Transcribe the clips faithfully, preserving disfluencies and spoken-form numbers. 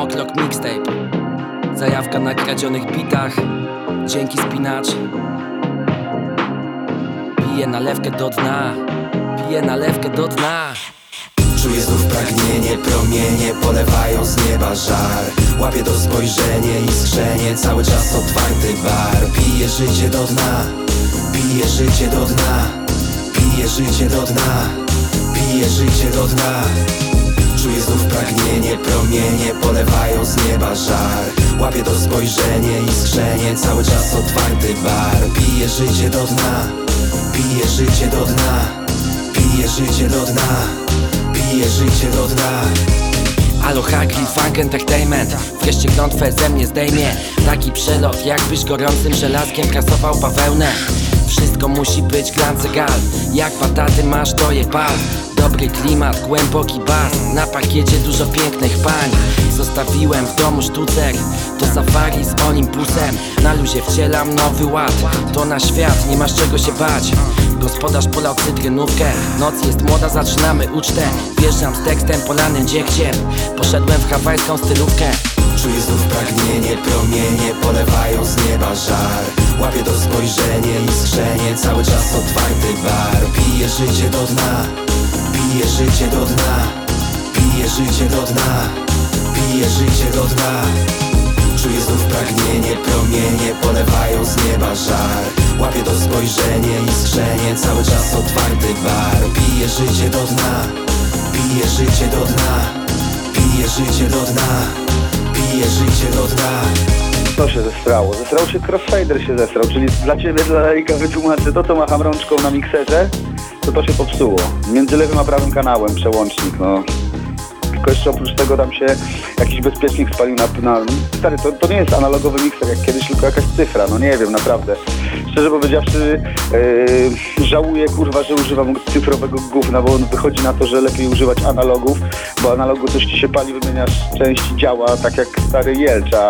Oklok mixtape. Zajawka na kradzionych bitach. Dzięki spinacz. Piję nalewkę do dna. Piję nalewkę do dna. Czuję znów pragnienie, promienie polewają z nieba żar. Łapię to spojrzenie, iskrzenie, cały czas otwarty bar. Piję życie do dna, piję życie do dna, piję życie do dna, piję życie do dna. Czuję znów pragnienie, promienie polewają z nieba żar. Łapię to spojrzenie, iskrzenie, cały czas otwarty bar. Piję życie do dna, piję życie do dna, piję życie do dna, piję życie do dna. Alo Hagri, Funk Entertainment. Wreszcie klątwę ze mnie zdejmie. Taki przelot, jakbyś gorącym żelazkiem prasował bawełnę. Wszystko musi być glancegal. Jak pataty masz, to je pal. Dobry klimat, głęboki bas. Na pakiecie dużo pięknych pań. Zostawiłem w domu sztucer. To safari z Olympusem. Na luzie wcielam nowy ład. To na świat, nie masz czego się bać. Gospodarz polał cytrynówkę. Noc jest młoda, zaczynamy ucztę. Wjeżdżam z tekstem polanym dziegciem. Poszedłem w hawajską stylówkę. Czuję znów pragnienie, promienie polewają z nieba żar. Łapię to spojrzenie, iskrzenie, cały czas otwarty bar. Piję życie do dna, piję życie do dna, piję życie do dna, piję życie do dna. Czuję znów pragnienie, promienie polewają z nieba żar. Łapię to spojrzenie, iskrzenie, cały czas otwarty bar. Piję życie do dna, piję życie do dna, piję życie do dna, piję życie do dna. To się zesrało. Zesrał się Crossfader się zesrał, czyli dla ciebie, dla laika wytłumaczę, to co macham rączką na mikserze, to to się popsuło. Między lewym a prawym kanałem przełącznik, no. Tylko jeszcze oprócz tego tam się jakiś bezpiecznik spalił na... na stary, to, to nie jest analogowy mikser jak kiedyś, tylko jakaś cyfra, no nie wiem, naprawdę. Szczerze powiedziawszy, yy, żałuję, kurwa, że używam cyfrowego gówna, bo on wychodzi na to, że lepiej używać analogów, bo analogu coś ci się pali, wymieniasz części, działa tak jak stary Jelcz, a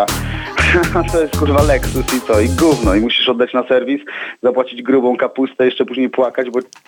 to jest kurwa Lexus i co, i gówno, i musisz oddać na serwis, zapłacić grubą kapustę, jeszcze później płakać, bo